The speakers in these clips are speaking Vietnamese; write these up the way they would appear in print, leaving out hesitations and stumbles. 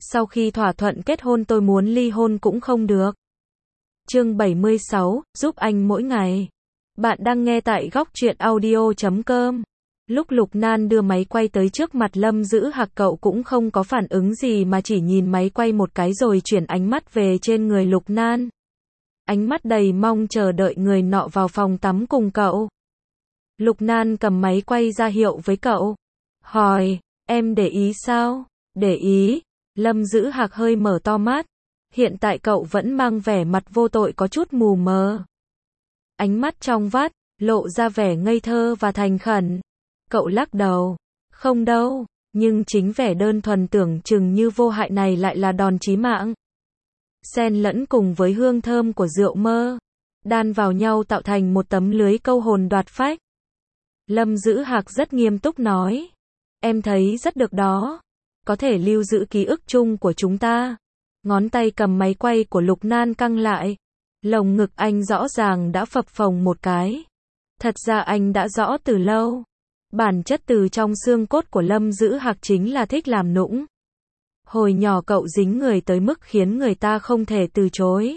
Sau khi thỏa thuận kết hôn tôi muốn ly hôn cũng không được. Chương 76, giúp anh mỗi ngày. Bạn đang nghe tại góc truyện audio.com. Lúc Lục Nan đưa máy quay tới trước mặt Lâm Dữ Hạc, cậu cũng không có phản ứng gì mà chỉ nhìn máy quay một cái rồi chuyển ánh mắt về trên người Lục Nan. Ánh mắt đầy mong chờ đợi người nọ vào phòng tắm cùng cậu. Lục Nan cầm máy quay ra hiệu với cậu. Hỏi, em để ý sao? Để ý. Lâm Dữ Hạc hơi mở to mắt. Hiện tại cậu vẫn mang vẻ mặt vô tội có chút mù mờ. Ánh mắt trong vắt, lộ ra vẻ ngây thơ và thành khẩn. Cậu lắc đầu. Không đâu, nhưng chính vẻ đơn thuần tưởng chừng như vô hại này lại là đòn chí mạng. Xen lẫn cùng với hương thơm của rượu mơ, đan vào nhau tạo thành một tấm lưới câu hồn đoạt phách. Lâm Dữ Hạc rất nghiêm túc nói. Em thấy rất được đó. Có thể lưu giữ ký ức chung của chúng ta. Ngón tay cầm máy quay của Lục Nan căng lại. Lồng ngực anh rõ ràng đã phập phồng một cái. Thật ra anh đã rõ từ lâu. Bản chất từ trong xương cốt của Lâm Dữ Hạc chính là thích làm nũng. Hồi nhỏ cậu dính người tới mức khiến người ta không thể từ chối.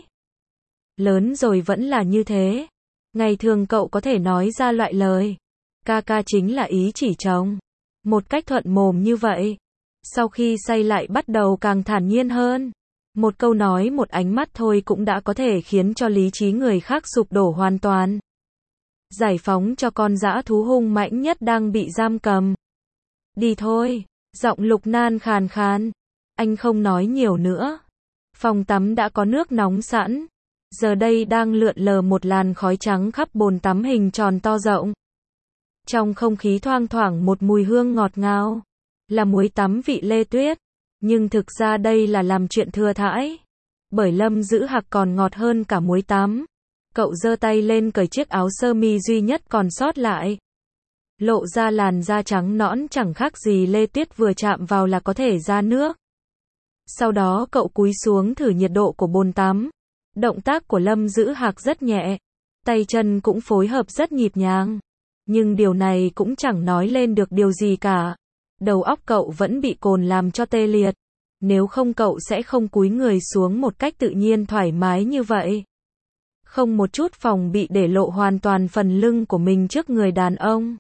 Lớn rồi vẫn là như thế. Ngày thường cậu có thể nói ra loại lời ca ca chính là ý chỉ chồng. Một cách thuận mồm như vậy. Sau khi say lại bắt đầu càng thản nhiên hơn. Một câu nói một ánh mắt thôi cũng đã có thể khiến cho lý trí người khác sụp đổ hoàn toàn. Giải phóng cho con dã thú hung mãnh nhất đang bị giam cầm. Đi thôi. Giọng Lục Nan khàn khàn. Anh không nói nhiều nữa. Phòng tắm đã có nước nóng sẵn. Giờ đây đang lượn lờ một làn khói trắng khắp bồn tắm hình tròn to rộng. Trong không khí thoang thoảng một mùi hương ngọt ngào. Là muối tắm vị lê tuyết. Nhưng thực ra đây là làm chuyện thừa thãi. Bởi Lâm Dữ Hạc còn ngọt hơn cả muối tắm. Cậu giơ tay lên cởi chiếc áo sơ mi duy nhất còn sót lại. Lộ ra làn da trắng nõn chẳng khác gì lê tuyết, vừa chạm vào là có thể ra nước. Sau đó cậu cúi xuống thử nhiệt độ của bồn tắm. Động tác của Lâm Dữ Hạc rất nhẹ. Tay chân cũng phối hợp rất nhịp nhàng. Nhưng điều này cũng chẳng nói lên được điều gì cả. Đầu óc cậu vẫn bị cồn làm cho tê liệt. Nếu không cậu sẽ không cúi người xuống một cách tự nhiên thoải mái như vậy. Không một chút phòng bị để lộ hoàn toàn phần lưng của mình trước người đàn ông.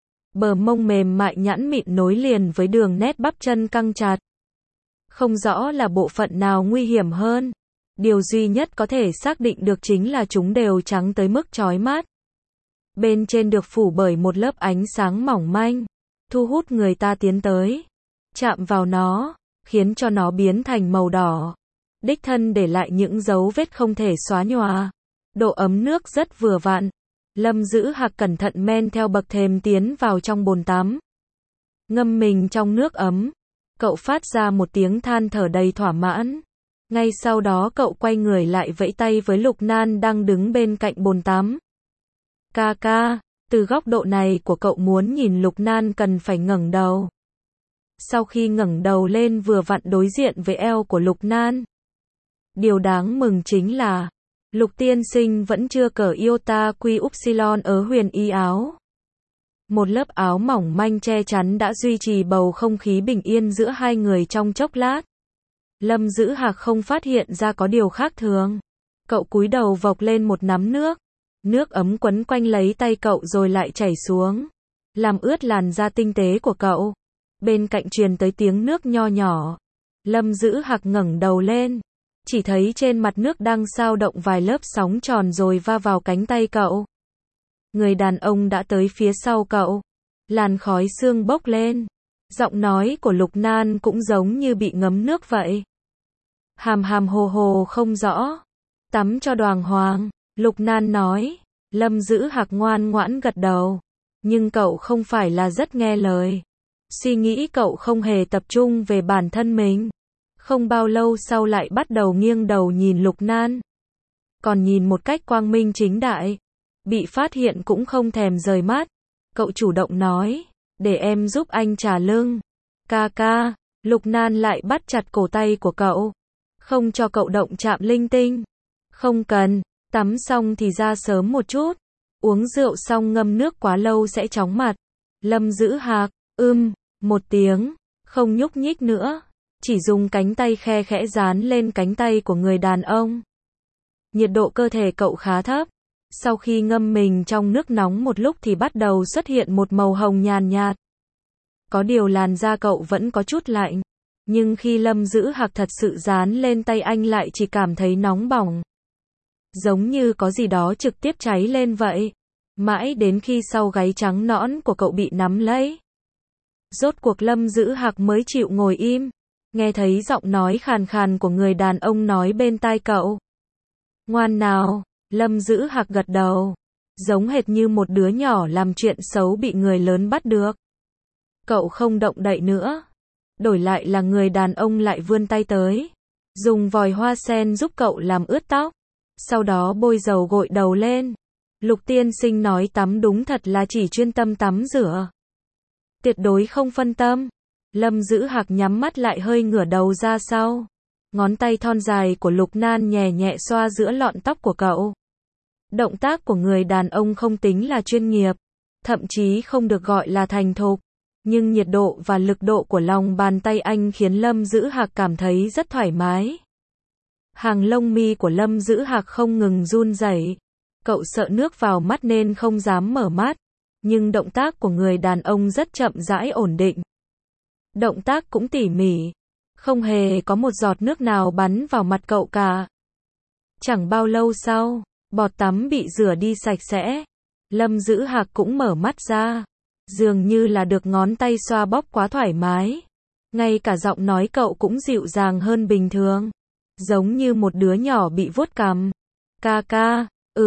Bờ mông mềm mại nhẵn mịn nối liền với đường nét bắp chân căng chặt. Không rõ là bộ phận nào nguy hiểm hơn. Điều duy nhất có thể xác định được chính là chúng đều trắng tới mức chói mắt. Bên trên được phủ bởi một lớp ánh sáng mỏng manh, thu hút người ta tiến tới. Chạm vào nó, khiến cho nó biến thành màu đỏ. Đích thân để lại những dấu vết không thể xóa nhòa. Độ ấm nước rất vừa vặn. Lâm Dữ Hạc cẩn thận men theo bậc thềm tiến vào trong bồn tắm. Ngâm mình trong nước ấm. Cậu phát ra một tiếng than thở đầy thỏa mãn. Ngay sau đó cậu quay người lại vẫy tay với Lục Nan đang đứng bên cạnh bồn tắm. Ca ca, từ góc độ này của cậu muốn nhìn Lục Nan cần phải ngẩng đầu. Sau khi ngẩng đầu lên vừa vặn đối diện với eo của Lục Nan. Điều đáng mừng chính là Lục tiên sinh vẫn chưa cởi iota quy upsilon ở huyền y áo. Một lớp áo mỏng manh che chắn đã duy trì bầu không khí bình yên giữa hai người trong chốc lát. Lâm Dữ Hạc không phát hiện ra có điều khác thường. Cậu cúi đầu vộc lên một nắm nước. Nước ấm quấn quanh lấy tay cậu rồi lại chảy xuống. Làm ướt làn da tinh tế của cậu. Bên cạnh truyền tới tiếng nước nho nhỏ. Lâm Dữ Hạc ngẩng đầu lên. Chỉ thấy trên mặt nước đang xao động vài lớp sóng tròn rồi va vào cánh tay cậu. Người đàn ông đã tới phía sau cậu. Làn khói sương bốc lên. Giọng nói của Lục Nan cũng giống như bị ngấm nước vậy. Hàm hàm hồ hồ không rõ. Tắm cho đoàng hoàng. Lục Nan nói. Lâm Dữ Hạc ngoan ngoãn gật đầu. Nhưng cậu không phải là rất nghe lời. Suy nghĩ cậu không hề tập trung về bản thân mình. Không bao lâu sau lại bắt đầu nghiêng đầu nhìn Lục Nan. Còn nhìn một cách quang minh chính đại. Bị phát hiện cũng không thèm rời mắt. Cậu chủ động nói. Để em giúp anh trả lưng. Ca ca. Lục Nan lại bắt chặt cổ tay của cậu. Không cho cậu động chạm linh tinh. Không cần. Tắm xong thì ra sớm một chút. Uống rượu xong ngâm nước quá lâu sẽ chóng mặt. Lâm Dữ Hạc. Một tiếng. Không nhúc nhích nữa. chỉ dùng cánh tay khe khẽ dán lên cánh tay của người đàn ông. Nhiệt độ cơ thể cậu khá thấp. Sau khi ngâm mình trong nước nóng một lúc thì bắt đầu xuất hiện một màu hồng nhàn nhạt. Có điều làn da cậu vẫn có chút lạnh. Nhưng khi Lâm Dữ Hạc thật sự dán lên tay anh lại chỉ cảm thấy nóng bỏng. Giống như có gì đó trực tiếp cháy lên vậy. Mãi đến khi sau gáy trắng nõn của cậu bị nắm lấy. Rốt cuộc Lâm Dữ Hạc mới chịu ngồi im. Nghe thấy giọng nói khàn khàn của người đàn ông nói bên tai cậu. Ngoan nào, Lâm Dữ Hạc gật đầu. Giống hệt như một đứa nhỏ làm chuyện xấu bị người lớn bắt được. Cậu không động đậy nữa. Đổi lại là người đàn ông lại vươn tay tới. Dùng vòi hoa sen giúp cậu làm ướt tóc. Sau đó bôi dầu gội đầu lên. Lục tiên sinh nói tắm đúng thật là chỉ chuyên tâm tắm rửa. Tuyệt đối không phân tâm. Lâm Dữ Hạc nhắm mắt lại hơi ngửa đầu ra sau. Ngón tay thon dài của Lục Nan nhẹ nhẹ xoa giữa lọn tóc của cậu. Động tác của người đàn ông không tính là chuyên nghiệp. Thậm chí không được gọi là thành thục. Nhưng nhiệt độ và lực độ của lòng bàn tay anh khiến Lâm Dữ Hạc cảm thấy rất thoải mái. Hàng lông mi của Lâm Dữ Hạc không ngừng run rẩy. Cậu sợ nước vào mắt nên không dám mở mắt. Nhưng động tác của người đàn ông rất chậm rãi ổn định. Động tác cũng tỉ mỉ. Không hề có một giọt nước nào bắn vào mặt cậu cả. Chẳng bao lâu sau, bọt tắm bị rửa đi sạch sẽ. Lâm Dữ Hạc cũng mở mắt ra. Dường như là được ngón tay xoa bóp quá thoải mái. Ngay cả giọng nói cậu cũng dịu dàng hơn bình thường. Giống như một đứa nhỏ bị vuốt cằm. Ca ca,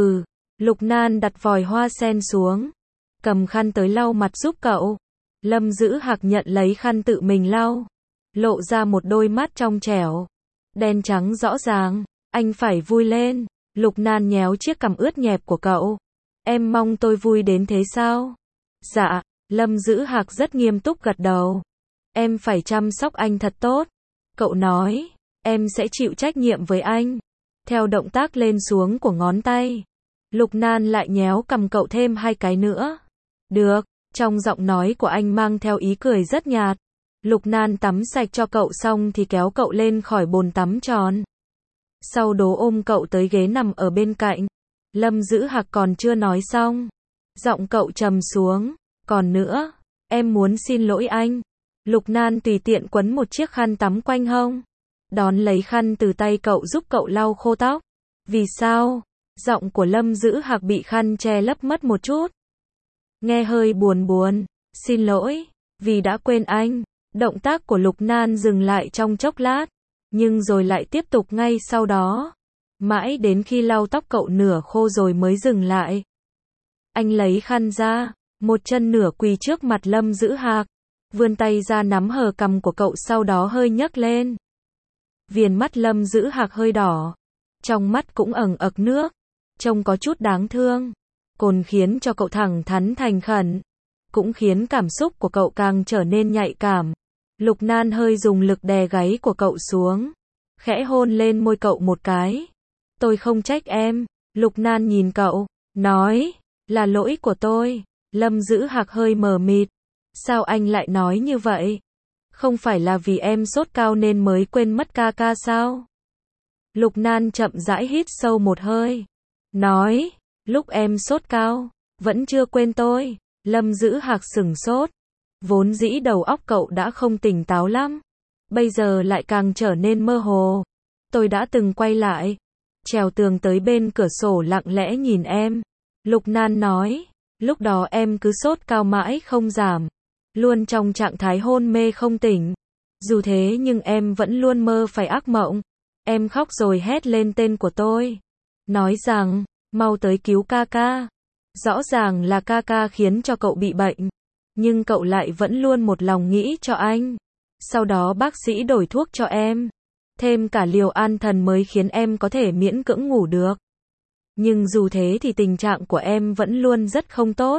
Lục Nan đặt vòi hoa sen xuống. Cầm khăn tới lau mặt giúp cậu. Lâm Dữ Hạc nhận lấy khăn tự mình lau. Lộ ra một đôi mắt trong trẻo. Đen trắng rõ ràng. Anh phải vui lên. Lục Nan nhéo chiếc cằm ướt nhẹp của cậu. Em mong tôi vui đến thế sao? Dạ, Lâm Dữ Hạc rất nghiêm túc gật đầu. Em phải chăm sóc anh thật tốt. Cậu nói, em sẽ chịu trách nhiệm với anh. Theo động tác lên xuống của ngón tay, Lục Nan lại nhéo cằm cậu thêm 2 cái nữa. Được, trong giọng nói của anh mang theo ý cười rất nhạt. Lục Nan tắm sạch cho cậu xong thì kéo cậu lên khỏi bồn tắm tròn. Sau đó ôm cậu tới ghế nằm ở bên cạnh. Lâm Dữ Hạc còn chưa nói xong. Giọng cậu trầm xuống. Còn nữa, em muốn xin lỗi anh. Lục Nan tùy tiện quấn một chiếc khăn tắm quanh hông. Đón lấy khăn từ tay cậu giúp cậu lau khô tóc. Vì sao? Giọng của Lâm Dữ Hạc bị khăn che lấp mất một chút. Nghe hơi buồn buồn. Xin lỗi, vì đã quên anh. Động tác của Lục Nan dừng lại trong chốc lát. Nhưng rồi lại tiếp tục ngay sau đó. Mãi đến khi lau tóc cậu nửa khô rồi mới dừng lại. Anh lấy khăn ra. Một chân nửa quỳ trước mặt Lâm Dữ Hạc. Vươn tay ra nắm hờ cằm của cậu sau đó hơi nhấc lên. Viền mắt Lâm Dữ Hạc hơi đỏ. Trong mắt cũng ẩn ực nước. Trông có chút đáng thương. Còn khiến cho cậu thẳng thắn thành khẩn. Cũng khiến cảm xúc của cậu càng trở nên nhạy cảm. Lục Nan hơi dùng lực đè gáy của cậu xuống. Khẽ hôn lên môi cậu một cái. Tôi không trách em. Lục Nan nhìn cậu. Nói. Là lỗi của tôi. Lâm Dữ Hạc hơi mờ mịt. Sao anh lại nói như vậy? Không phải là vì em sốt cao nên mới quên mất ca ca sao? Lục Nan chậm rãi hít sâu một hơi. Nói, lúc em sốt cao, vẫn chưa quên tôi. Lâm Dữ Hạc sửng sốt. Vốn dĩ đầu óc cậu đã không tỉnh táo lắm. Bây giờ lại càng trở nên mơ hồ. Tôi đã từng quay lại. Trèo tường tới bên cửa sổ lặng lẽ nhìn em. Lục Nan nói. Lúc đó em cứ sốt cao mãi không giảm. Luôn trong trạng thái hôn mê không tỉnh. Dù thế nhưng em vẫn luôn mơ phải ác mộng. Em khóc rồi hét lên tên của tôi. Nói rằng, mau tới cứu ca ca. Rõ ràng là ca ca khiến cho cậu bị bệnh. Nhưng cậu lại vẫn luôn một lòng nghĩ cho anh. Sau đó bác sĩ đổi thuốc cho em. Thêm cả liều an thần mới khiến em có thể miễn cưỡng ngủ được. Nhưng dù thế thì tình trạng của em vẫn luôn rất không tốt.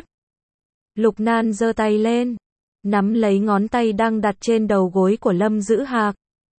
Lục Nan giơ tay lên. Nắm lấy ngón tay đang đặt trên đầu gối của Lâm Dữ Hạc.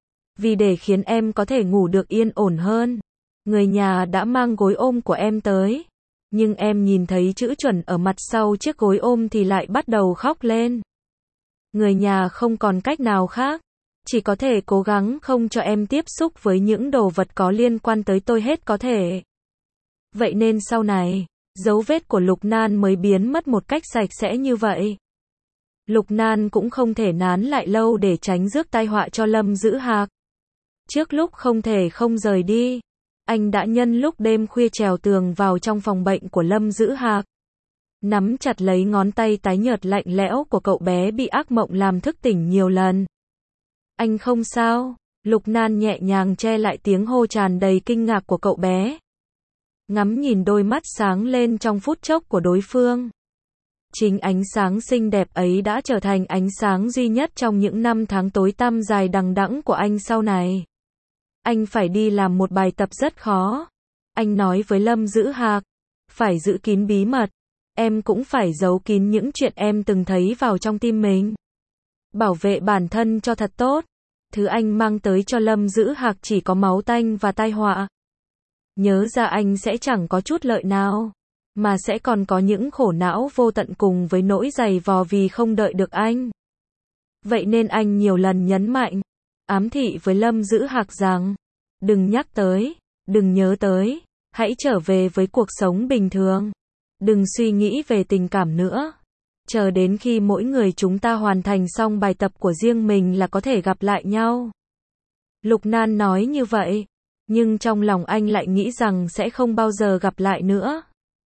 Vì để khiến em có thể ngủ được yên ổn hơn. Người nhà đã mang gối ôm của em tới. Nhưng em nhìn thấy chữ chuẩn ở mặt sau chiếc gối ôm thì lại bắt đầu khóc lên. Người nhà không còn cách nào khác. Chỉ có thể cố gắng không cho em tiếp xúc với những đồ vật có liên quan tới tôi hết có thể. Vậy nên sau này, dấu vết của Lục Nan mới biến mất một cách sạch sẽ như vậy. Lục Nan cũng không thể nán lại lâu để tránh rước tai họa cho Lâm Dữ Hạc. Trước lúc không thể không rời đi, anh đã nhân lúc đêm khuya trèo tường vào trong phòng bệnh của Lâm Dữ Hạc. Nắm chặt lấy ngón tay tái nhợt lạnh lẽo của cậu bé bị ác mộng làm thức tỉnh nhiều lần. Anh không sao, Lục Nan nhẹ nhàng che lại tiếng hô tràn đầy kinh ngạc của cậu bé. Ngắm nhìn đôi mắt sáng lên trong phút chốc của đối phương. Chính ánh sáng xinh đẹp ấy đã trở thành ánh sáng duy nhất trong những năm tháng tối tăm dài đằng đẵng của anh sau này. Anh phải đi làm một bài tập rất khó. Anh nói với Lâm Dữ Hạc, phải giữ kín bí mật. Em cũng phải giấu kín những chuyện em từng thấy vào trong tim mình. Bảo vệ bản thân cho thật tốt. Thứ anh mang tới cho Lâm Dữ Hạc chỉ có máu tanh và tai họa. Nhớ ra anh sẽ chẳng có chút lợi nào, mà sẽ còn có những khổ não vô tận cùng với nỗi dày vò vì không đợi được anh. Vậy nên anh nhiều lần nhấn mạnh, ám thị với Lâm Dữ Hạc rằng, đừng nhắc tới, đừng nhớ tới, hãy trở về với cuộc sống bình thường. Đừng suy nghĩ về tình cảm nữa. Chờ đến khi mỗi người chúng ta hoàn thành xong bài tập của riêng mình là có thể gặp lại nhau. Lục Nan nói như vậy, nhưng trong lòng anh lại nghĩ rằng sẽ không bao giờ gặp lại nữa.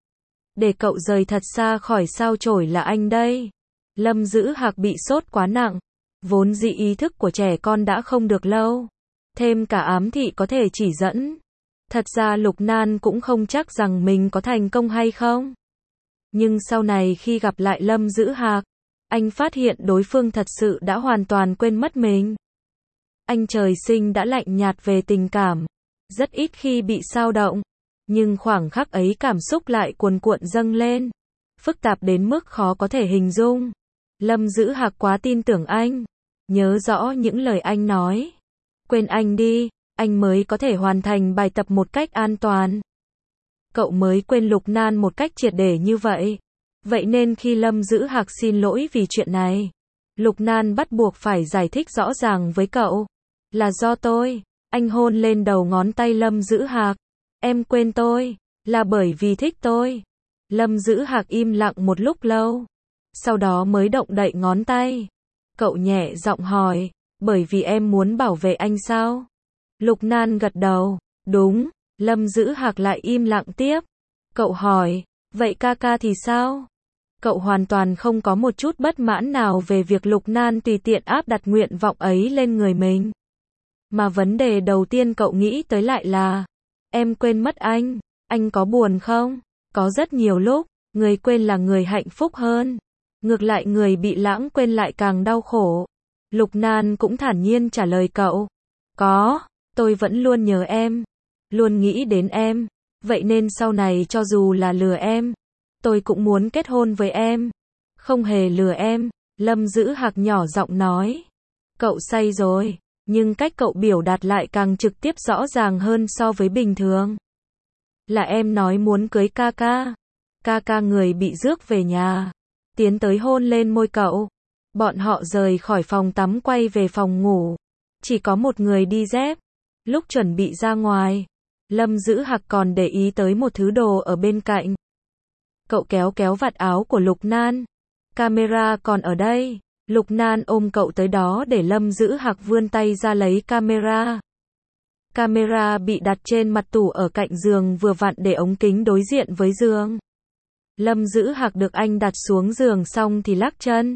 Để cậu rời thật xa khỏi sao chổi là anh đây. Lâm Dữ Hạc bị sốt quá nặng. Vốn dĩ ý thức của trẻ con đã không được lâu. Thêm cả ám thị có thể chỉ dẫn. Thật ra Lục Nan cũng không chắc rằng mình có thành công hay không. Nhưng sau này khi gặp lại Lâm Dữ Hạc, anh phát hiện đối phương thật sự đã hoàn toàn quên mất mình. Anh trời sinh đã lạnh nhạt về tình cảm, rất ít khi bị xao động, nhưng khoảng khắc ấy cảm xúc lại cuồn cuộn dâng lên, phức tạp đến mức khó có thể hình dung. Lâm Dữ Hạc quá tin tưởng anh, nhớ rõ những lời anh nói. Quên anh đi, anh mới có thể hoàn thành bài tập một cách an toàn. Cậu mới quên Lục Nan một cách triệt để như vậy. Vậy nên khi Lâm Dữ Hạc xin lỗi vì chuyện này, Lục Nan bắt buộc phải giải thích rõ ràng với cậu. Là do tôi. Anh hôn lên đầu ngón tay Lâm Dữ Hạc. Em quên tôi, là bởi vì thích tôi. Lâm Dữ Hạc im lặng một lúc lâu. Sau đó mới động đậy ngón tay. Cậu nhẹ giọng hỏi, bởi vì em muốn bảo vệ anh sao? Lục Nan gật đầu, đúng. Lâm Dữ Hạc lại im lặng tiếp. Cậu hỏi, vậy ca ca thì sao? Cậu hoàn toàn không có một chút bất mãn nào về việc Lục Nan tùy tiện áp đặt nguyện vọng ấy lên người mình. Mà vấn đề đầu tiên cậu nghĩ tới lại là, em quên mất anh có buồn không? Có rất nhiều lúc, người quên là người hạnh phúc hơn. Ngược lại người bị lãng quên lại càng đau khổ. Lục Nan cũng thản nhiên trả lời cậu. Có, tôi vẫn luôn nhớ em. Luôn nghĩ đến em. Vậy nên sau này cho dù là lừa em, tôi cũng muốn kết hôn với em. Không hề lừa em, Lâm Dữ Hạc nhỏ giọng nói. Cậu say rồi, nhưng cách cậu biểu đạt lại càng trực tiếp rõ ràng hơn so với bình thường. Là em nói muốn cưới ca ca. Ca ca người bị rước về nhà. Tiến tới hôn lên môi cậu. Bọn họ rời khỏi phòng tắm quay về phòng ngủ. Chỉ có một người đi dép. Lúc chuẩn bị ra ngoài, Lâm Dữ Hạc còn để ý tới một thứ đồ ở bên cạnh. Cậu kéo vạt áo của Lục Nan. Camera còn ở đây. Lục Nan ôm cậu tới đó để Lâm Dữ Hạc vươn tay ra lấy camera. Camera bị đặt trên mặt tủ ở cạnh giường vừa vặn để ống kính đối diện với giường. Lâm Dữ Hạc được anh đặt xuống giường xong thì lắc chân.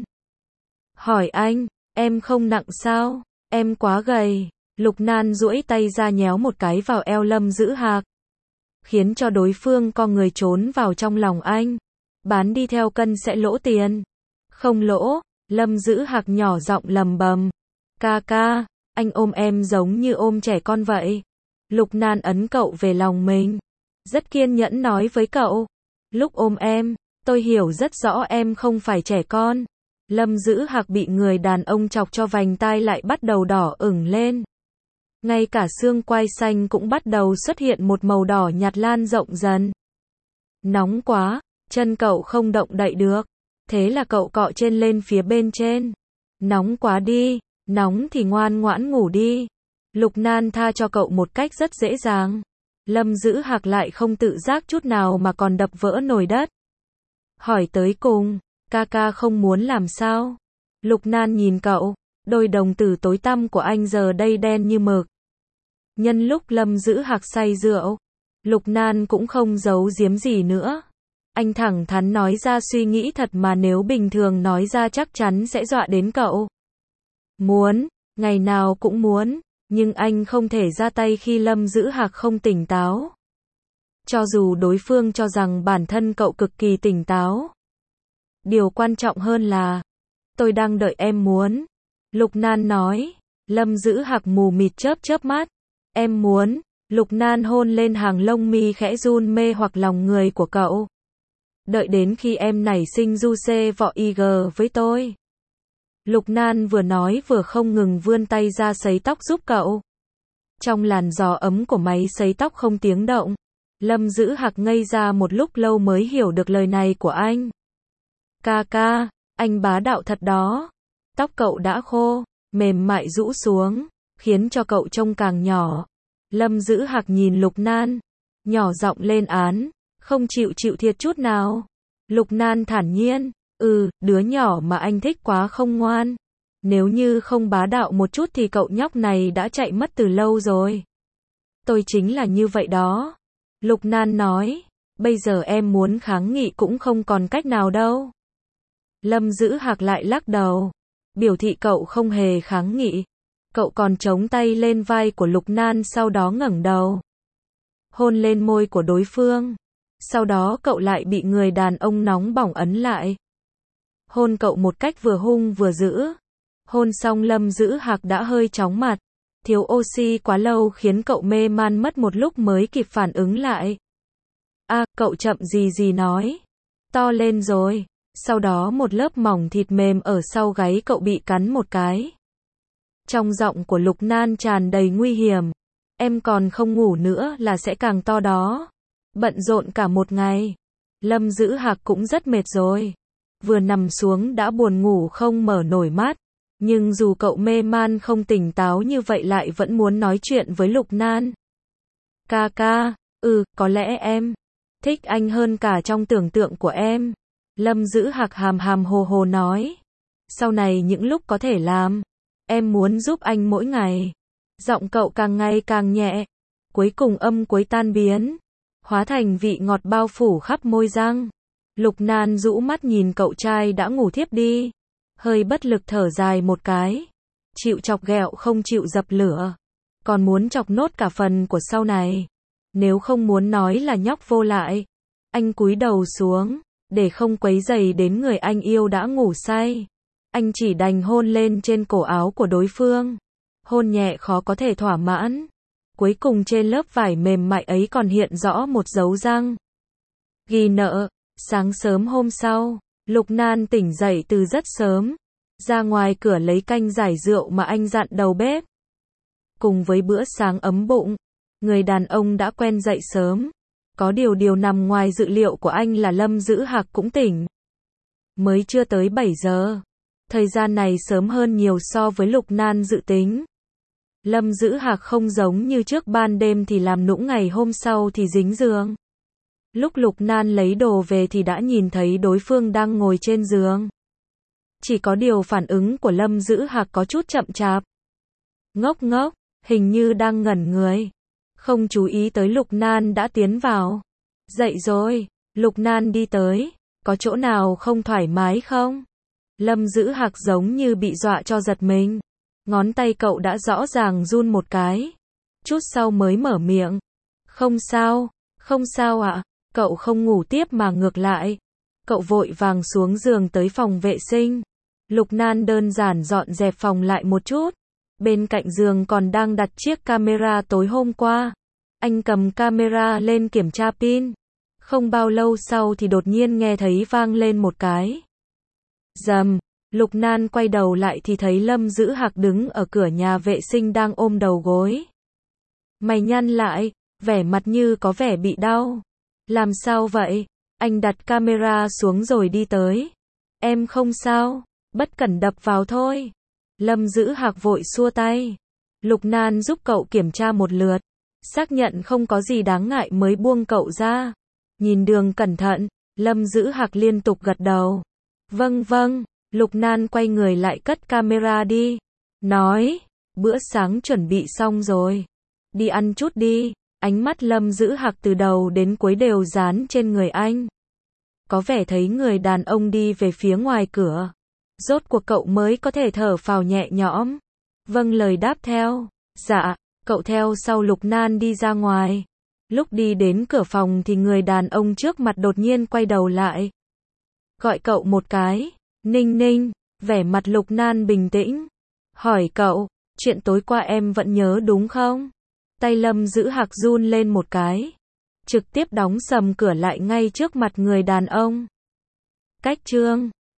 Hỏi anh, em không nặng sao? Em quá gầy. Lục Nan duỗi tay ra nhéo một cái vào eo Lâm Dữ Hạc. Khiến cho đối phương co người trốn vào trong lòng anh. Bán đi theo cân sẽ lỗ tiền. Không lỗ, Lâm Dữ Hạc nhỏ giọng lầm bầm. Ca ca, anh ôm em giống như ôm trẻ con vậy. Lục Nan ấn cậu về lòng mình. Rất kiên nhẫn nói với cậu. Lúc ôm em, tôi hiểu rất rõ em không phải trẻ con. Lâm Dữ Hạc bị người đàn ông chọc cho vành tai lại bắt đầu đỏ ửng lên. Ngay cả xương quai xanh cũng bắt đầu xuất hiện một màu đỏ nhạt lan rộng dần. Nóng quá, chân cậu không động đậy được. Thế là cậu cọ trên lên phía bên trên. Nóng quá đi, Nóng thì ngoan ngoãn ngủ đi. Lục Nan tha cho cậu một cách rất dễ dàng. Lâm Dữ Hạc lại không tự giác chút nào mà còn đập vỡ nồi đất. Hỏi tới cùng, ca không muốn làm sao? Lục Nan nhìn cậu, đôi đồng tử tối tăm của anh giờ đây đen như mực. Nhân lúc Lâm Dữ Hạc say rượu, Lục Nan cũng không giấu giếm gì nữa. Anh thẳng thắn nói ra suy nghĩ thật mà nếu bình thường nói ra chắc chắn sẽ dọa đến cậu. Muốn, ngày nào cũng muốn, nhưng anh không thể ra tay khi Lâm Dữ Hạc không tỉnh táo. Cho dù đối phương cho rằng bản thân cậu cực kỳ tỉnh táo. Điều quan trọng hơn là, tôi đang đợi em muốn. Lục Nan nói. Lâm Dữ Hạc mù mịt chớp mắt. Em muốn. Lục Nan hôn lên hàng lông mi khẽ run mê hoặc lòng người của cậu. Đợi đến khi em nảy sinh du xê vọ IG với tôi. Lục Nan vừa nói vừa không ngừng vươn tay ra sấy tóc giúp cậu. Trong làn gió ấm của máy sấy tóc không tiếng động, Lâm Dữ Hạc ngây ra một lúc lâu mới hiểu được lời này của anh. Ca, anh bá đạo thật đó. Tóc cậu đã khô, mềm mại rũ xuống, khiến cho cậu trông càng nhỏ. Lâm Dữ Hạc nhìn Lục Nan, nhỏ giọng lên án, không chịu thiệt chút nào. Lục Nan thản nhiên, đứa nhỏ mà anh thích quá không ngoan. Nếu như không bá đạo một chút thì cậu nhóc này đã chạy mất từ lâu rồi. Tôi chính là như vậy đó. Lục Nan nói, bây giờ em muốn kháng nghị cũng không còn cách nào đâu. Lâm Dữ Hạc lại lắc đầu, biểu thị cậu không hề kháng nghị. Cậu còn chống tay lên vai của Lục Nan sau đó ngẩng đầu. Hôn lên môi của đối phương. Sau đó cậu lại bị người đàn ông nóng bỏng ấn lại. Hôn cậu một cách vừa hung vừa dữ. Hôn xong Lâm Dữ Hạc đã hơi chóng mặt. Thiếu oxy quá lâu khiến cậu mê man mất một lúc mới kịp phản ứng lại. Cậu chậm gì nói. To lên rồi. Sau đó một lớp mỏng thịt mềm ở sau gáy cậu bị cắn một cái. Trong giọng của Lục Nan tràn đầy nguy hiểm. Em còn không ngủ nữa là sẽ càng to đó. Bận rộn cả một ngày. Lâm Dữ Hạc cũng rất mệt rồi. Vừa nằm xuống đã buồn ngủ không mở nổi mắt. Nhưng dù cậu mê man không tỉnh táo như vậy lại vẫn muốn nói chuyện với Lục Nan. Ca, có lẽ em thích anh hơn cả trong tưởng tượng của em. Lâm Dữ Hạc hàm hồ nói. Sau này những lúc có thể làm, em muốn giúp anh mỗi ngày. Giọng cậu càng ngày càng nhẹ. Cuối cùng âm cuối tan biến. Hóa thành vị ngọt bao phủ khắp môi răng. Lục Nan rũ mắt nhìn cậu trai đã ngủ thiếp đi. Hơi bất lực thở dài một cái. Chịu chọc ghẹo không chịu dập lửa. Còn muốn chọc nốt cả phần của sau này. Nếu không muốn nói là nhóc vô lại. Anh cúi đầu xuống. Để không quấy rầy đến người anh yêu đã ngủ say. Anh chỉ đành hôn lên trên cổ áo của đối phương. Hôn nhẹ khó có thể thỏa mãn. Cuối cùng trên lớp vải mềm mại ấy còn hiện rõ một dấu răng. Ghi nợ. Sáng sớm hôm sau, Lục Nan tỉnh dậy từ rất sớm. Ra ngoài cửa lấy canh giải rượu mà anh dặn đầu bếp. Cùng với bữa sáng ấm bụng, người đàn ông đã quen dậy sớm. Có điều nằm ngoài dự liệu của anh là Lâm Dữ Hạc cũng tỉnh. Mới chưa tới 7 giờ. Thời gian này sớm hơn nhiều so với Lục Nan dự tính. Lâm Dữ Hạc không giống như trước ban đêm thì làm nũng ngày hôm sau thì dính giường. Lúc Lục Nan lấy đồ về thì đã nhìn thấy đối phương đang ngồi trên giường. Chỉ có điều phản ứng của Lâm Dữ Hạc có chút chậm chạp. Ngốc, hình như đang ngẩn người. Không chú ý tới Lục Nan đã tiến vào. Dậy rồi, Lục Nan đi tới. Có chỗ nào không thoải mái không? Lâm Dữ Hạc giống như bị dọa cho giật mình. Ngón tay cậu đã rõ ràng run một cái. Chút sau mới mở miệng. Không sao ạ. Cậu không ngủ tiếp mà ngược lại. Cậu vội vàng xuống giường tới phòng vệ sinh. Lục Nan đơn giản dọn dẹp phòng lại một chút. Bên cạnh giường còn đang đặt chiếc camera tối hôm qua. Anh cầm camera lên kiểm tra pin. Không bao lâu sau thì đột nhiên nghe thấy vang lên một cái. Rầm. Lục Nan quay đầu lại thì thấy Lâm Dữ Hạc đứng ở cửa nhà vệ sinh đang ôm đầu gối. Mày nhăn lại, vẻ mặt như có vẻ bị đau. Làm sao vậy? Anh đặt camera xuống rồi đi tới. Em không sao, bất cẩn đập vào thôi. Lâm Dữ Hạc vội xua tay. Lục Nan giúp cậu kiểm tra một lượt, xác nhận không có gì đáng ngại mới buông cậu ra. Nhìn đường cẩn thận, Lâm Dữ Hạc liên tục gật đầu. Vâng vâng, Lục Nan quay người lại cất camera đi. Nói, bữa sáng chuẩn bị xong rồi. Đi ăn chút đi. Ánh mắt Lâm Dữ Hạc từ đầu đến cuối đều dán trên người anh. Có vẻ thấy người đàn ông đi về phía ngoài cửa. Rốt cuộc cậu mới có thể thở phào nhẹ nhõm. Vâng lời đáp theo. Dạ, cậu theo sau Lục Nan đi ra ngoài. Lúc đi đến cửa phòng thì người đàn ông trước mặt đột nhiên quay đầu lại. Gọi cậu một cái. Ninh Ninh, vẻ mặt Lục Nan bình tĩnh. Hỏi cậu, chuyện tối qua em vẫn nhớ đúng không? Tay Lâm Dữ Hạc run lên một cái. Trực tiếp đóng sầm cửa lại ngay trước mặt người đàn ông. Cách chương